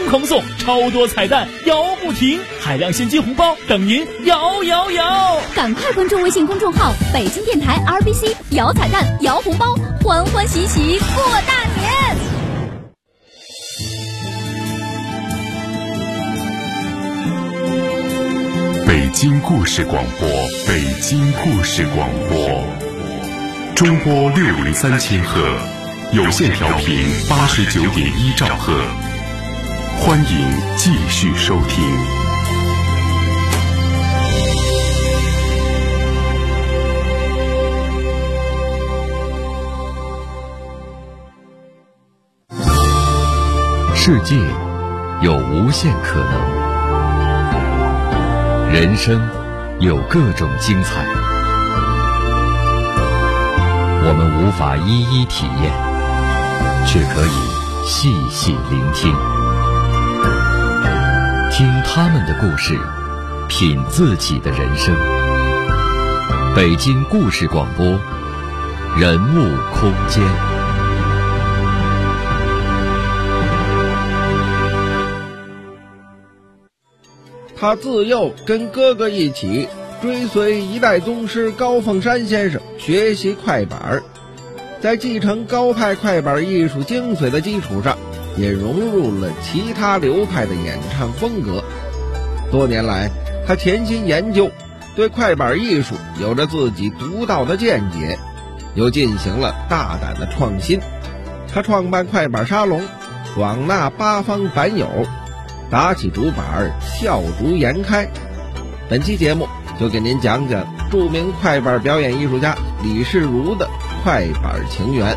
狂送，超多彩蛋摇不停，海量现金红包等您摇摇摇！ 赶快关注微信公众号北京电台 RBC， 摇彩蛋摇红包，欢欢喜喜过大年。 北京故事广播，北京故事广播，中波603千赫，有线调频89.1兆赫，欢迎继续收听。世界有无限可能。人生有各种精彩，我们无法一一体验，却可以细细聆听，听他们的故事，品自己的人生。北京故事广播，人物空间。 他自幼跟哥哥一起追随一代宗师高凤山先生学习快板，在继承高派快板艺术精髓的基础上，也融入了其他流派的演唱风格。多年来，他潜心研究，对快板艺术有着自己独到的见解，又进行了大胆的创新。他创办快板沙龙，广纳八方板友，打起竹板，笑逐颜开。本期节目就给您讲讲著名快板表演艺术家李世如的快板情缘。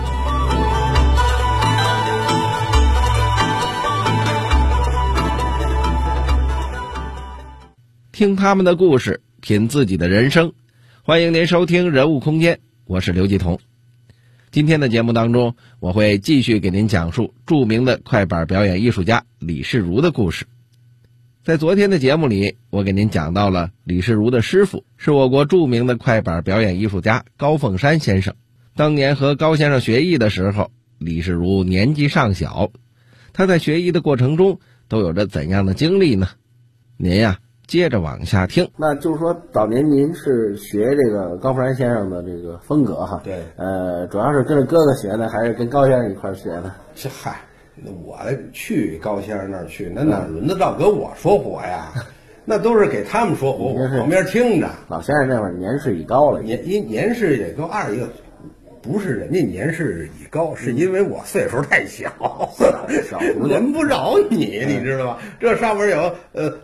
听他们的故事，品自己的人生。欢迎您收听人物空间，我是刘继彤。今天的节目当中，我会继续给您讲述著名的快板表演艺术家李世如的故事。在昨天的节目里，我给您讲到了李世如的师傅是我国著名的快板表演艺术家高凤山先生。当年和高先生学艺的时候，李世如年纪尚小，他在学艺的过程中都有着怎样的经历呢？您呀，接着往下听。 那就是说，早年您是学这个高凤山先生的这个风格哈？ 对。 主要是跟着哥哥学呢，还是跟高先生一块学呢？ 这嗨，我去高先生那儿去，那哪轮得到给我说活呀？那都是给他们说活，我旁边听着。 老先生那会儿年事已高了， 年事也高。二一个不是人家年事已高，是因为我岁数太小，轮不着你知道吧？这上面有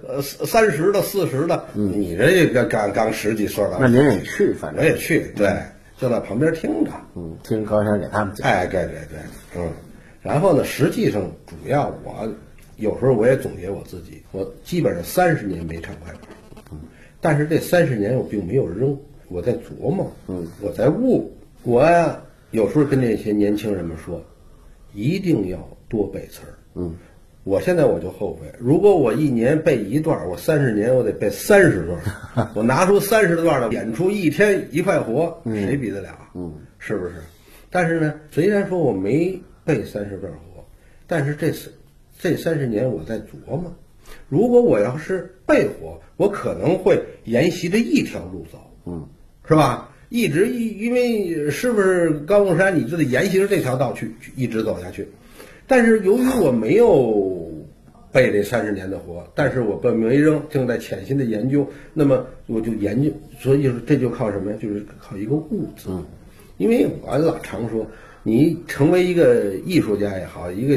30的、40的，你这个刚10几岁了。 那您也去，反正我也去，对，就在旁边听着， 听高先生给他们讲。 哎，对，然后呢，实际上主要我有时候我也总结我自己，我基本上30年没唱快板，但是这30年我并没有扔，我在琢磨，我在悟。我呀，有时候跟那些年轻人们说，一定要多背词儿。我现在我就后悔，如果我一年背一段，我30年我得背30段，我拿出30段来演出，一天一块活，谁比得了？是不是？但是呢，虽然说我没背30段活，但是这30年我在琢磨，如果我要是背活，我可能会沿袭着一条路走，是吧？因为是不是高凤山，你就得沿袭着这条道去一直走下去。但是由于我没有背这30年的活，但是我没扔，正在潜心的研究，那么我就研究，所以这就靠什么呀？就是靠一个悟字。因为我老常说，你成为一个艺术家也好，一个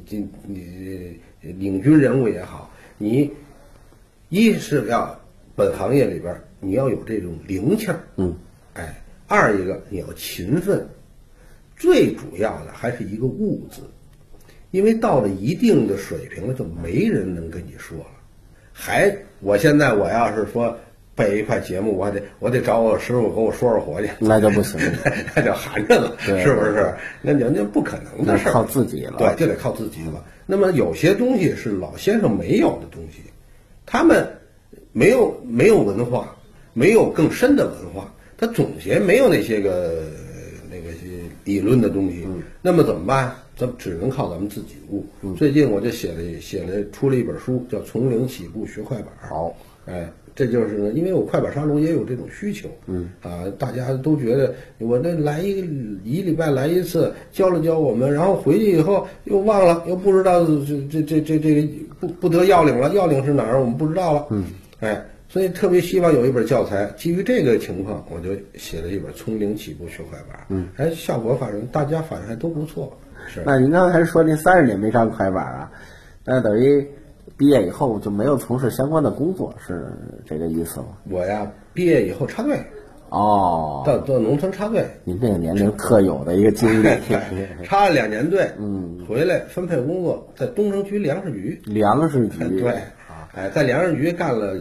领军人物也好，你一是要本行业里边你要有这种灵气儿，二一个你要勤奋，最主要的还是一个悟字，因为到了一定的水平了，就没人能跟你说了。我现在我要是说背一块节目，我得找我师傅给我说活去， 那就不行， 那就寒碜了，是不是？那不可能的事儿， 靠自己了， 对，就得靠自己了。那么有些东西是老先生没有的东西，他们没有文化，没有更深的文化，他总结没有那些理论的东西，那么怎么办？ 咱们只能靠咱们自己悟。最近我就出了一本书，叫《从零起步学快板》。 好， 哎，这就是呢，因为我快板沙龙也有这种需求，大家都觉得我这来一礼拜来一次，教了教我们，然后回去以后又忘了，又不知道这个不得要领了，要领是哪儿我们不知道了，所以特别希望有一本教材，基于这个情况，我就写了一本《从零起步学快板》，效果反正大家反应还都不错。是， 那您刚才说您30年没上快板啊，那等于毕业以后就没有从事相关的工作，是这个意思吗？ 我呀，毕业以后插队。 哦， 到农村插队， 您这个年龄特有的一个经历。 插了2年队，回来分配工作，在东城区粮食局。 粮食局， 对，在粮食局干了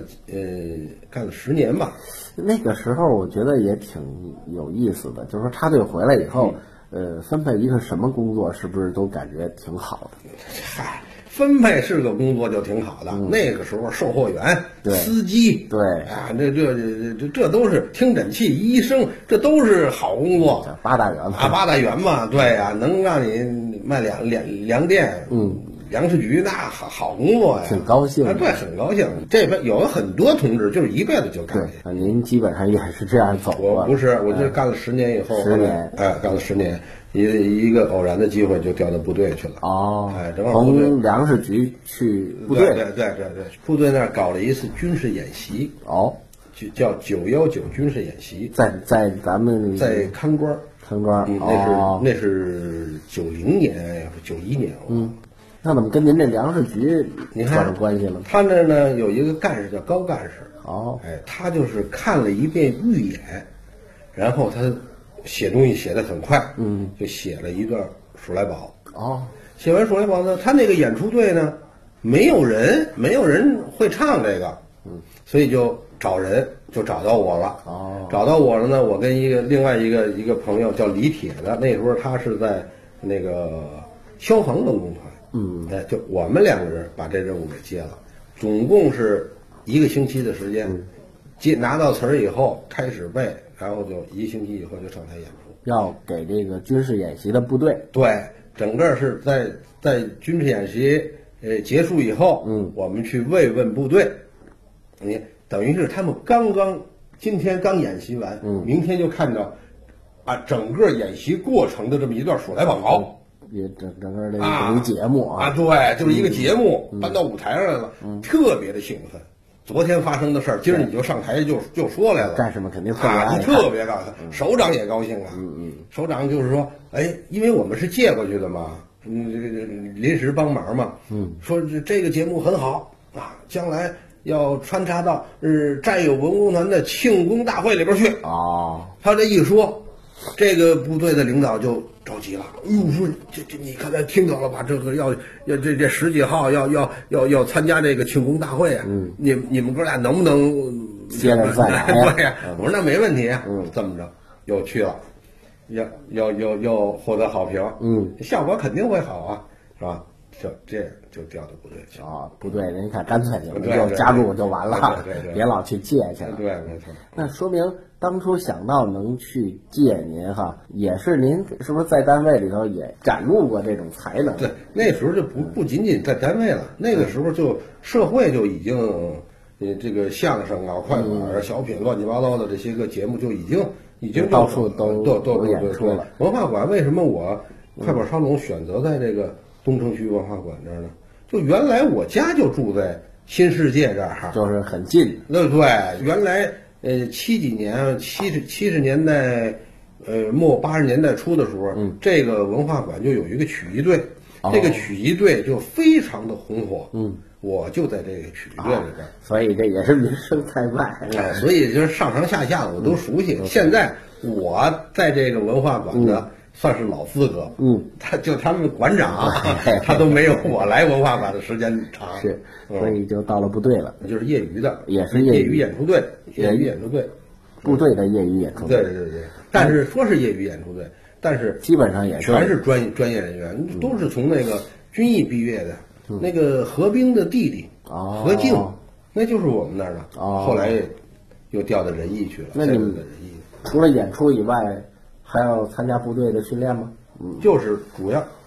10年吧。 那个时候我觉得也挺有意思的，就是说插队回来以后，分配一个什么工作，是不是都感觉挺好的？ 嗨。分配是个工作就挺好的，那个时候售货员、司机， 对啊，这都是听诊器、医生，这都是好工作。 8大员嘛 ，8大员嘛，对呀，能让你卖粮店，粮食局那好工作呀， 挺高兴。 对，很高兴。这边有很多同志就是一辈子就干这个。您基本上也是这样走。 我不是，我就干了10年以后 ，10年， 干了10年。一个偶然的机会就调到部队去了。正好从粮食局去部队。 对，部队那儿搞了一次军事演习。叫919军事演习， 在咱们在看官。那是90年91年。 那怎么跟您这粮食局扯上关系了？ 他那呢有一个干事叫高干事。他就是看了一遍预演，然后他写东西写得很快，就写了一段《鼠来宝》。写完《鼠来宝》呢，他那个演出队呢，没有人会唱这个，所以就找人，就找到我了。找到我了呢，我跟另外一个朋友叫李铁的，那时候他是在那个消防文工团，就我们2个人把这任务给接了，总共是1个星期的时间，拿到词儿以后开始背。然后就1个星期以后就上台演出， 要给这个军事演习的部队。 对，整个是在军事演习结束以后，我们去慰问部队。你等于是他们今天刚演习完，明天就看到整个演习过程的这么一段数来宝。 也整个这个节目对，就是一个节目搬到舞台上来了，特别的兴奋。昨天发生的事儿，今儿你就上台就说来了， 战士们肯定特别爱看， 特别高兴，首长也高兴啊。首长就是说，因为我们是借过去的嘛，临时帮忙嘛，说这个节目很好啊，将来要穿插到战友文工团的庆功大会里边去。他这一说，这个部队的领导就着急了，说这你看咱听到了吧？这个要这10几号要参加这个庆功大会啊！你们哥俩能不能接着再来？ 对呀，我说那没问题啊。这么着又去了，要获得好评，效果肯定会好啊，是吧？就调到部队去部队人一看干脆就加入就完了，别老去借去了。 对，没错。 那说明当初想到能去借您也是您是不是在单位里头也展露过这种才能？ 对，那时候就不仅仅在单位了，那个时候就社会就已经，这个相声啊、快板、小品、乱七八糟的这些个节目就已经到处都演出了。 文化馆为什么我快板沙龙选择在这个东城区文化馆这儿呢？就原来我家就住在新世界这儿， 就是很近。 对，原来70年代末80年代初的时候，这个文化馆就有一个曲艺队，这个曲艺队就非常的红火。我就在这个曲艺队里边， 所以这也是名声在外。 所以就是上上下下的我都熟悉。现在我在这个文化馆的算是老资格，他们馆长他都没有我来文化馆的时间长， 是，所以就到了部队了， 就是业余的， 也是业余演出队，部队的业余演出队， 对，但是说是业余演出队，但是基本上也全是专业人员，都是从那个军艺毕业的，那个何冰的弟弟何静，那就是我们那儿的，后来又调到仁义去了。 那你们除了演出以外，还要参加部队的训练吗？ 就是主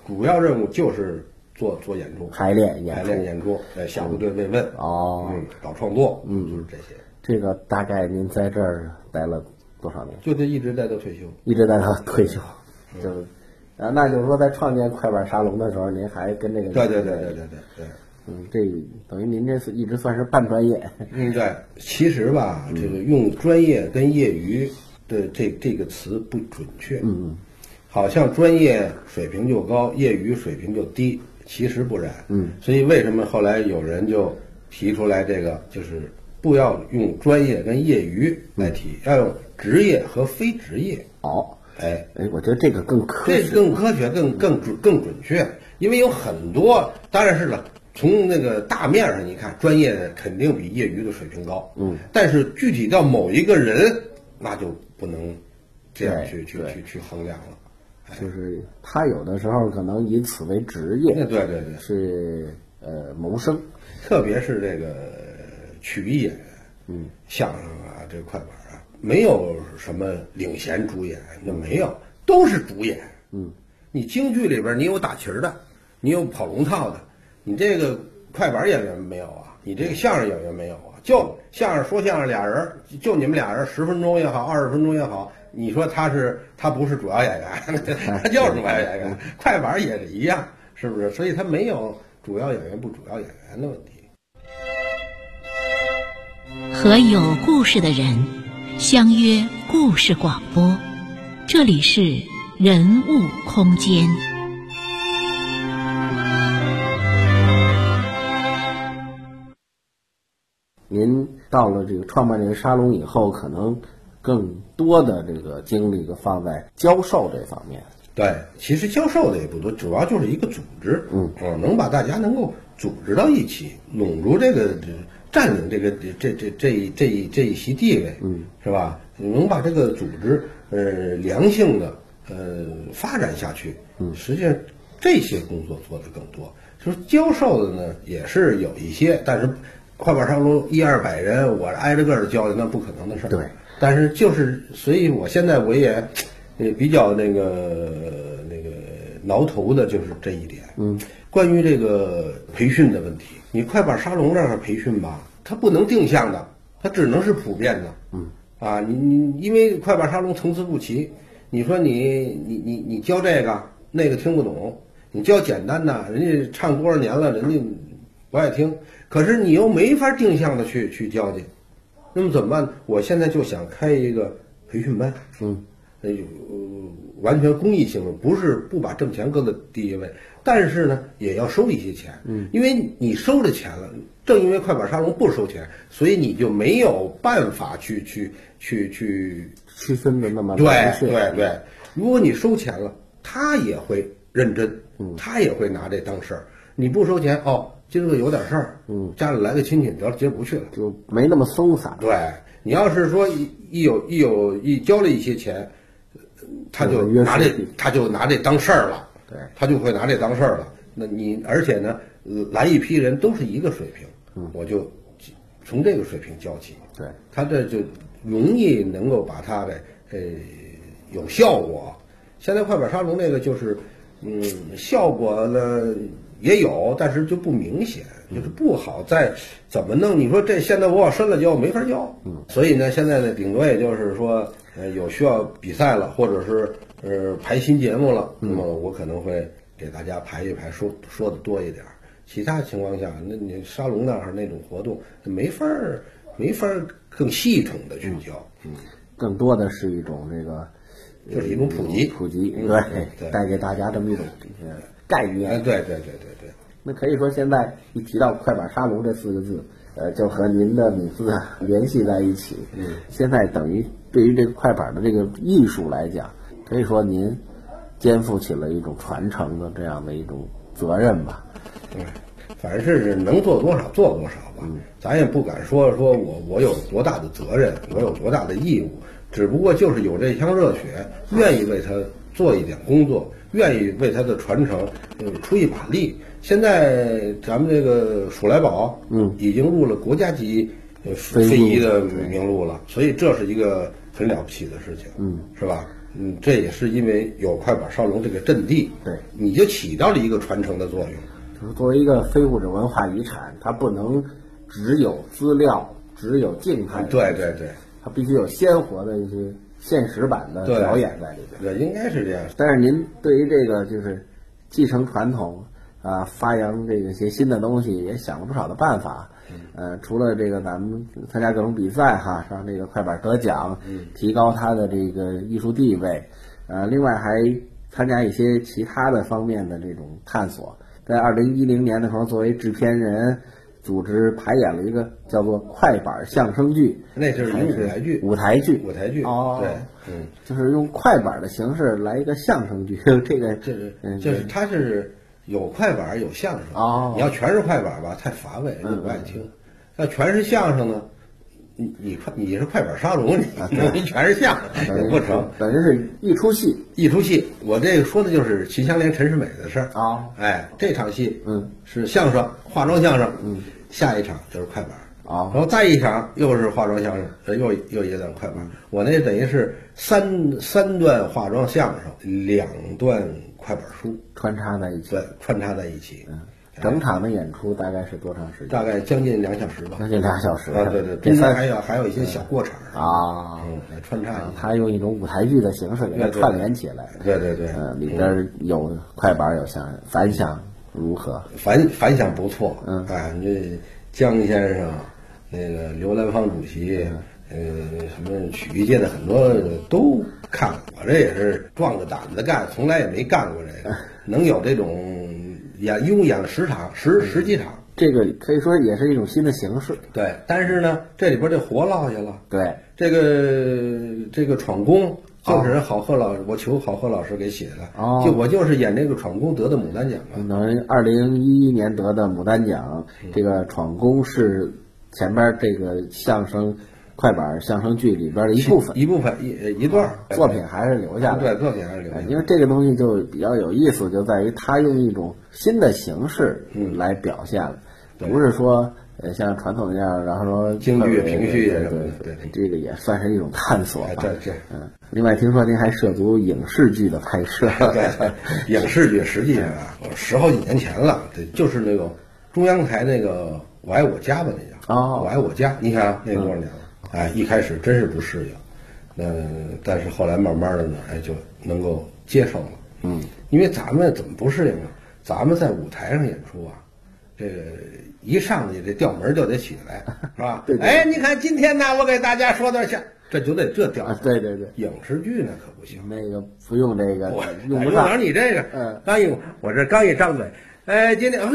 主要任务就是做演出、 排练演出，小部队慰问搞创作，就是这些。 这个大概您在这儿待了多少年？ 就这一直待到退休， 一直待到退休，那就是说在创建快板沙龙的时候，您还跟这个对， 这等于您这是一直算是半专业。 对，其实吧，这个用专业跟业余的这个词不准确，好像专业水平就高，业余水平就低，其实不然，所以为什么后来有人就提出来这个，就是不要用专业跟业余来提，要用职业和非职业。我觉得这个更科学，更准确，因为有很多，当然是了。从那个大面上你看，专业的肯定比业余的水平高，但是具体到某一个人，那就不能这样去衡量了。 就是他有的时候可能以此为职业， 对， 是谋生， 特别是这个曲艺演员，相声啊，这快板啊，没有什么领衔主演，那没有，都是主演。你京剧里边你有打旗儿的，你有跑龙套的。你这个快板演员没有啊？你这个相声演员没有啊？就相声说相声俩人，就你们俩人10分钟也好，20分钟也好，你说他不是主要演员，他就是主要演员。快板也是一样，是不是？所以他没有主要演员不主要演员的问题。 和有故事的人相约故事广播，这里是人物空间。 您到了这个创办这个沙龙以后，可能更多的这个精力都放在教授这方面。 对，其实教授的也不多，主要就是一个组织，能把大家能够组织到一起，笼住这个占领这一席地位，是吧？能把这个组织良性的发展下去，实际上这些工作做得更多。就是教授的呢，也是有一些，但是快板沙龙100-200人，我挨着个儿教的那不可能的事儿。 对， 但是所以我现在我也比较那个挠头的就是这一点。关于这个培训的问题，你快板沙龙这儿培训吧，它不能定向的，它只能是普遍的。你因为快板沙龙层次不齐，你说你教这个那个听不懂，你教简单的，人家唱多少年了，人家不爱听。可是你又没法定向的去教去，那么怎么办？我现在就想开一个培训班，完全公益性的，不把挣钱搁在第一位，但是呢也要收一些钱，因为你收了钱了，正因为快板沙龙不收钱，所以你就没有办法去区分的那么对，如果你收钱了，他也会认真，他也会拿这当事儿。你不收钱今个有点事儿，家里来个亲戚，得了，接不去了， 就没那么松散。 对，你要是说一交了一些钱，他就拿这当事儿了， 对， 他就会拿这当事儿了。那你而且呢，来一批人都是一个水平，我就从这个水平教起， 对， 他这就容易能够把它有效果。现在快板沙龙那个就是效果呢也有，但是就不明显，就是不好再怎么弄。你说这现在我往深了教没法教，所以呢，现在呢，顶多也就是说，有需要比赛了，或者是排新节目了，那么我可能会给大家排一排，说的多一点。其他情况下，那你沙龙那儿那种活动没法更系统的去教， 更多的是一种这个， 就是一种普及， 对，带给大家这么一种概念。 对。 那可以说现在一提到快板沙龙这4个字，就和您的名字联系在一起。现在等于对于这个快板的这个艺术来讲，可以说您肩负起了一种传承的这样的一种责任吧。 反正是能做多少做多少吧。咱也不敢说我有多大的责任，我有多大的义务，只不过就是有这腔热血，愿意为他做一点工作，愿意为他的传承出一把力。现在咱们这个鼠来宝已经入了国家级非遗的名录了，所以这是一个很了不起的事情，是吧？ 这也是因为有快板烧龙这个阵地， 对， 你就起到了一个传承的作用。 就是作为一个非物质文化遗产，它不能只有资料，只有静态的， 对对对， 它必须有鲜活的一些现实版的表演在里边。 对，应该是这样。 但是您对于这个就是继承传统啊，发扬这个些新的东西，也想了不少的办法。除了这个咱们参加各种比赛哈，让这个快板得奖，提高它的这个艺术地位，另外还参加一些其他的方面的这种探索。在2010年的时候，作为制片人，组织排演了一个叫做快板相声剧， 那就是舞台剧。 舞台剧哦，对， 就是用快板的形式来一个相声剧，这个就是它是有快板有相声哦。 你要全是快板吧，太乏味，人不爱听。要全是相声呢，你是快板沙龙，你全是相声不成， 等于是一出戏。 我这个说的就是秦香莲、陈世美的事儿啊。 哎，这场戏是相声，化妆相声，下一场就是快板啊， 然后再一场又是化妆相声，又一段快板。我那等于是三段化妆相声，2段快板书穿插在一起。 对，穿插在一起。 整场的演出大概是多长时间？ 大概将近2小时吧。 将近2小时啊，对对，中间还有一些小过场啊， 来穿插。 他用一种舞台剧的形式给它串联起来。 对对对， 里边有快板有相声，反响如何？ 反响不错。这姜先生，那个刘兰芳主席，什么曲艺界的很多都看过。我这也是壮着胆子干，从来也没干过这个，能有这种。一共演了10场，十几场， 这个可以说也是一种新的形式。 对，但是呢，这里边这活落下了。 对， 这个闯宫就是我求郝贺老师给写的。哦，我就是演这个闯宫得的牡丹奖了。 2011年得的牡丹奖，这个闯宫是前边这个相声。快板相声剧里边的一段作品还是留下来， 对，作品还是留下来。 因为这个东西就比较有意思，就在于它用一种新的形式来表现了，不是说像传统那样，然后说京剧评剧什么的。 对，这个也算是一种探索吧。 对， 另外听说您还涉足影视剧的拍摄。 对，影视剧实际上10好几年前了，就是那个中央台那个《我爱我家》吧，那叫《我爱我家》，你看那多少年了。一开始真是不适应，但是后来慢慢的呢，就能够接受了。因为咱们怎么不适应啊？咱们在舞台上演出啊，这个一上去这调门就得起来，是吧？ 对。 你看今天呢，我给大家说段相，这就得这调。 对。 影视剧那可不行， 那个不用这个， 用不上你这个。我这刚一张嘴，今天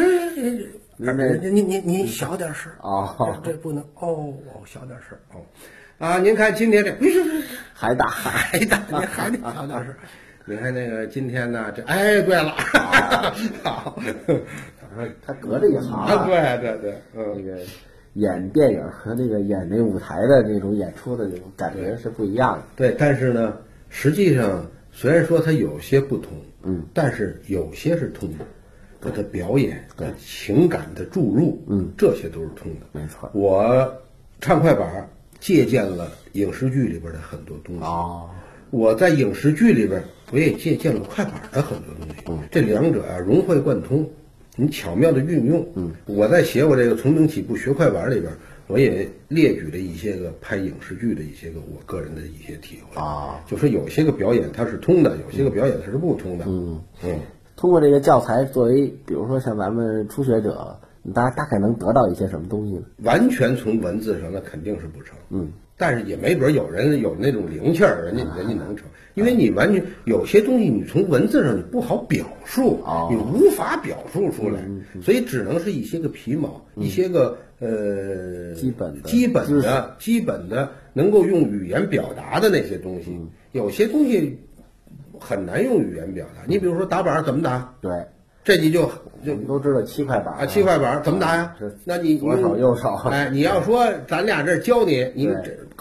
你小点声哦，这不能小点声您看今天这还大， 你还得小点声。你看那个今天呢，对了，好， 他隔着一行对， 那个演电影和那个演那舞台的那种演出的这种感觉是不一样的。 对，但是呢，实际上虽然说它有些不同，但是有些是通的。他的表演、情感的注入，这些都是通的。 没错， 我唱快板借鉴了影视剧里边的很多东西。我在影视剧里边，我也借鉴了快板的很多东西。这两者融会贯通，你巧妙的运用。我在写我这个从零起步学快板里边，我也列举了一些个拍影视剧的一些个我个人的一些体会。就是有些个表演它是通的，有些个表演它是不通的。 通过这个教材作为，比如说像咱们初学者，大概能得到一些什么东西呢？ 完全从文字上那肯定是不成，但是也没准有人有那种灵气儿，人家能成，因为你完全有些东西你从文字上你不好表述，你无法表述出来，所以只能是一些个皮毛，一些个基本的能够用语言表达的那些东西，有些东西。很难用语言表达。你比如说打板怎么打？ 对， 这你就都知道7块板 7块板怎么打呀？那你左手右手。 你要说咱俩这教你，搁这儿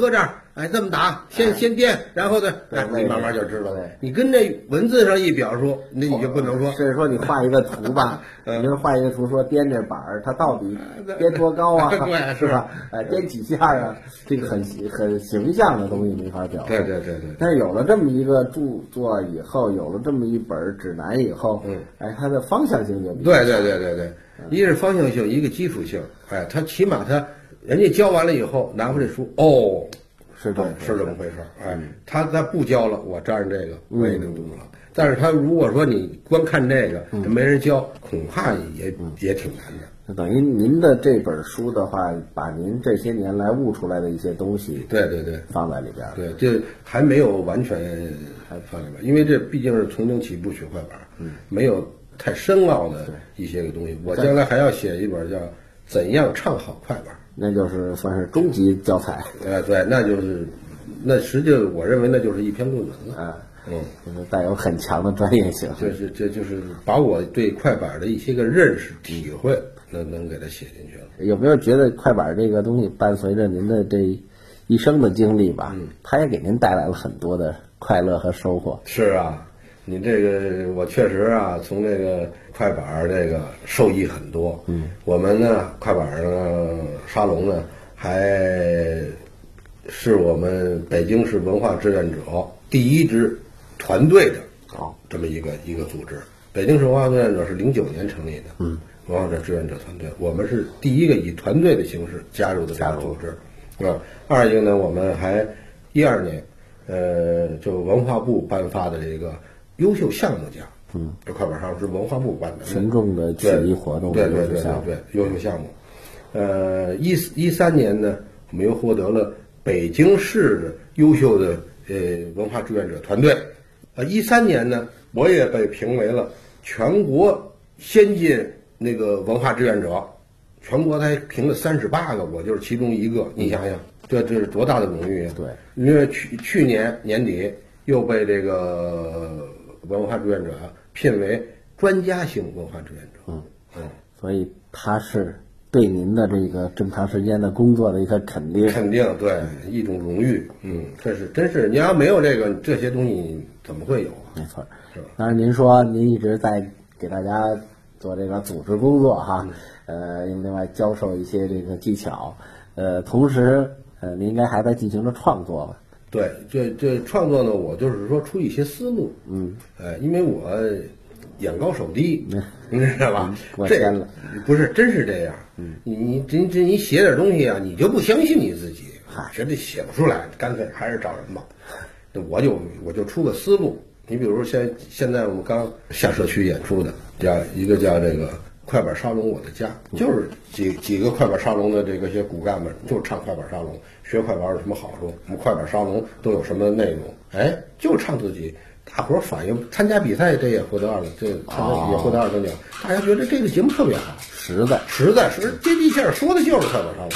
哎，这么打，先颠，然后呢，哎，你慢慢就知道了。 对， 你跟这文字上一表述，那你就不能说。 甚至说你画一个图吧，你就画一个图说颠这板儿，它到底颠多高啊？ 对， 是吧？哎，颠几下啊？这个很形象的东西没法表述。 对。 但是有了这么一个著作以后，有了这么一本指南以后，哎，它的方向性就对，一是方向性，一个基础性。哎，他起码人家教完了以后拿回这书，哦。是这么回事。哎，他不教了，我沾着这个我也能读了。但是他如果说你光看这个，没人教，恐怕也挺难的。 等于您的这本书的话，把您这些年来悟出来的一些东西， 对， 放在里边。 对，这还没有完全还放里边，因为这毕竟是从零起步学快板，没有太深奥的一些个东西。我将来还要写一本叫《怎样唱好快板》。 那就是算是终极教材。 对，那实际我认为那就是一篇论文了啊。 就是带有很强的专业性。 这就是把我对快板的一些个认识体会能给它写进去了。 有没有觉得快板这个东西伴随着您的这一生的经历吧？它也给您带来了很多的快乐和收获。 是啊，你这个我确实啊，从这个快板这个受益很多。我们呢，快板沙龙呢，还是我们北京市文化志愿者第一支团队的这么一个组织。北京市文化志愿者是09年成立的，文化志愿者团队，我们是第一个以团队的形式加入的这个组织。二一个呢，我们还12年，就文化部颁发的这个优秀项目奖。这快板沙龙是文化部颁的群众的曲艺活动， 对，优秀项目。13年呢，我们又获得了北京市的优秀的文化志愿者团队。13年呢，我也被评为了全国先进那个文化志愿者，全国才评了38个，我就是其中一个。你想想，这是多大的荣誉啊！ 对， 因为去年年底又被这个文化志愿者聘为专家型文化志愿者。 所以他是对您的这个这么长时间的工作的一个肯定， 对，一种荣誉。这是真是，你要没有这些东西，怎么会有？ 没错。当然，您说您一直在给大家做这个组织工作哈，另外教授一些这个技巧，同时您应该还在进行着创作吧？ 对，这创作呢，我就是说出一些思路。因为我眼高手低，你知道吧？ 过谦了， 不是，真是这样。你写点东西啊，你就不相信你自己，觉得写不出来，干脆还是找人吧。我就出个思路。你比如说现在我们刚下社区演出的，叫这个快板沙龙我的家，就是几个快板沙龙的这些骨干们，就是唱快板沙龙，学快板有什么好处？我们快板沙龙都有什么内容？就唱自己。大伙儿反映参加比赛，这也获得2等，也获得2等奖。大家觉得这个节目特别好，实在，接地气儿，说的就是快板沙龙。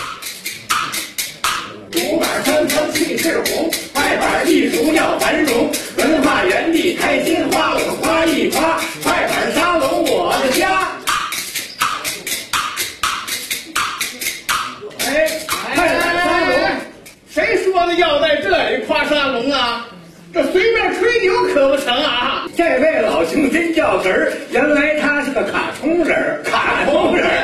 竹板锵锵气势宏，快板艺术要繁荣，文化园地开心花，我夸一夸，快板沙龙我的家。快板沙龙，谁说的要在这里夸沙龙啊？这随便吹牛可不成啊！这位老兄真较真儿，原来他是个卡通人，卡通人，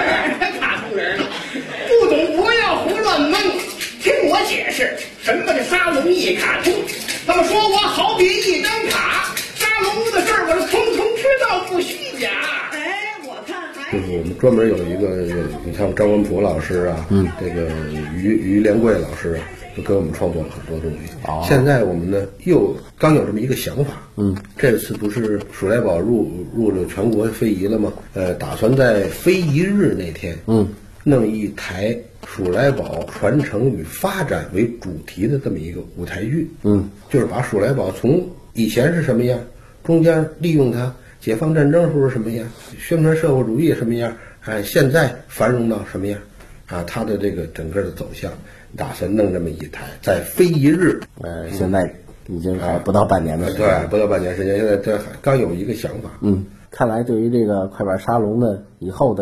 不懂不要胡乱蒙。听我解释，什么叫沙龙一卡通？那么说我好比一张卡，沙龙的事儿我是通通知道，不虚假。我看还就是我们专门有一个，你像张文普老师啊，这个于连贵老师啊，都给我们创作了很多东西。现在我们呢又刚有这么一个想法，这次不是鼠来宝入了全国非遗了吗？打算在非遗日那天，弄一台鼠来宝传承与发展为主题的这么一个舞台剧，就是把鼠来宝从以前是什么样，中间利用它，解放战争时候什么样，宣传社会主义什么样，现在繁荣到什么样，它的这个整个的走向，打算弄这么一台，在非遗日， 现在已经还不到半年的时间， 对，不到半年时间，现在这刚有一个想法， 看来对于这个快板沙龙的以后的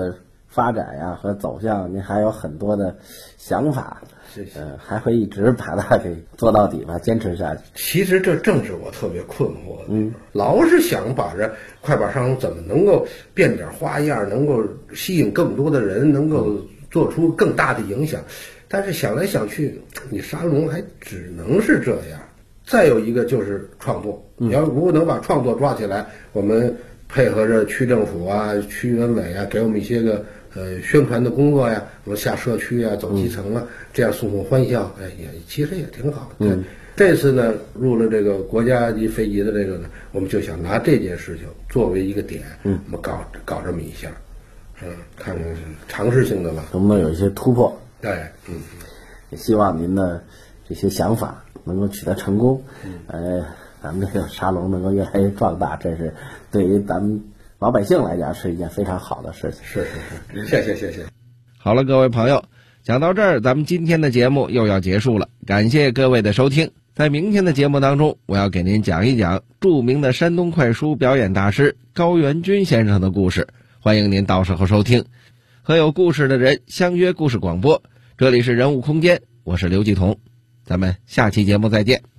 发展呀和走向，您还有很多的想法， 谢谢。 还会一直把它给做到底吧，坚持下去。 其实这正是我特别困惑的，老是想把这快板沙龙怎么能够变点花样，能够吸引更多的人，能够做出更大的影响。但是想来想去，你沙龙还只能是这样。再有一个就是创作，你要如果能把创作抓起来，我们配合着区政府啊、区文委啊，给我们一些个宣传的工作呀，我们下社区啊、走基层啊，这样送送欢笑，其实也挺好的。这次呢，入了这个国家级非遗的这个呢，我们就想拿这件事情作为一个点，我们搞这么一下，看看尝试性的吧， 能不能有一些突破？ 对， 也希望您的这些想法能够取得成功，咱们这个沙龙能够越来越壮大，这是对于咱们老百姓来讲是一件非常好的事情。 是，谢谢。 好了，各位朋友，讲到这儿，咱们今天的节目又要结束了，感谢各位的收听。在明天的节目当中，我要给您讲一讲著名的山东快书表演大师高元军先生的故事，欢迎您到时候收听。和有故事的人相约故事广播，这里是人物空间，我是刘继彤，咱们下期节目再见。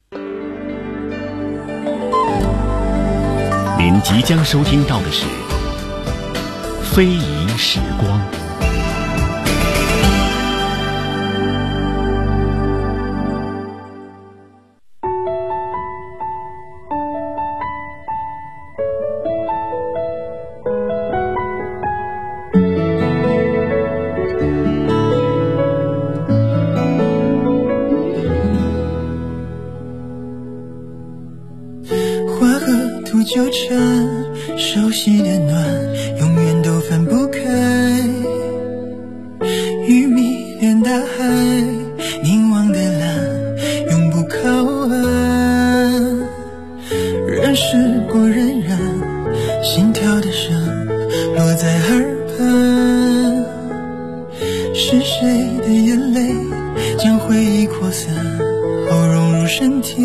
您即将收听到的是非遗时光。 纠缠，熟悉的暖，永远都分不开。鱼迷恋大海，凝望的蓝，永不靠岸。任时光荏苒，心跳的声落在耳畔。是谁的眼泪将回忆扩散，后融入身体？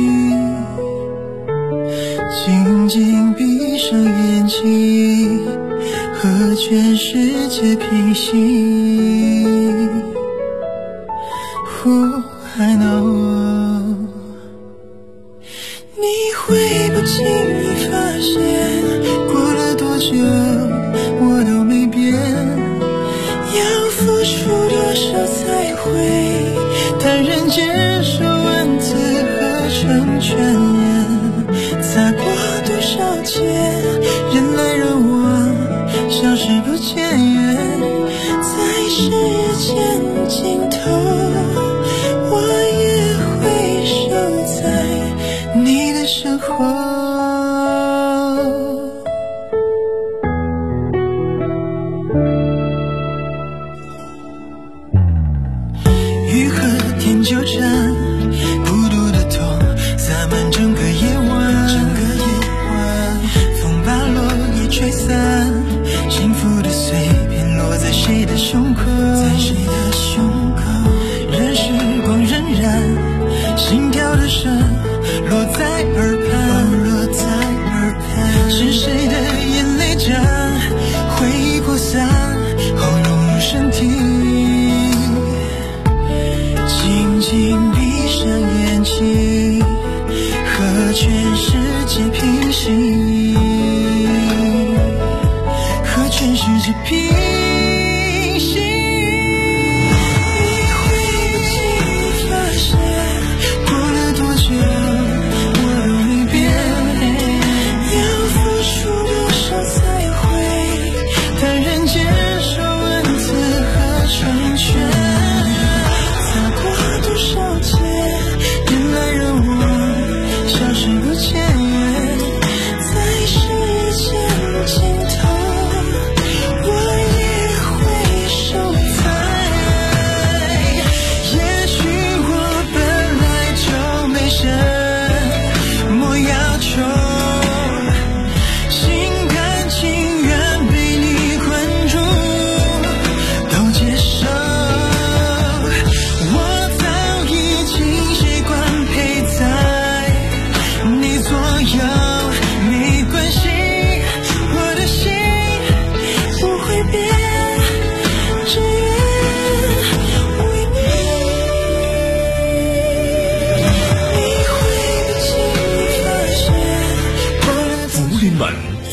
静静闭上眼睛，和全世界平行。I know， 你会不经意发现，过了多久我都没变。要付出多少才会坦然接受文字合成全言？擦过多少街，人来人往，消失不见。在时间尽头，我也会守在你的身后。雨和天纠缠，孤独的痛洒满整个夜晚。风把落叶吹散，幸福的碎片落在谁的胸口？任时光荏苒，心跳的声落在耳畔。是谁的眼泪将回忆扩散，后融入身体？静静闭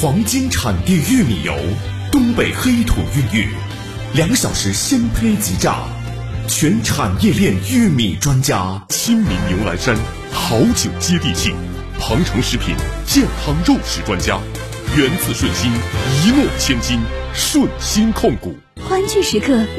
黄金产地玉米油，东北黑土孕育，2小时鲜胚即榨，全产业链玉米专家。 亲民牛栏山，好酒接地气，庞城食品健康肉食专家，源自顺心，一诺千金，顺心控股。 欢聚时刻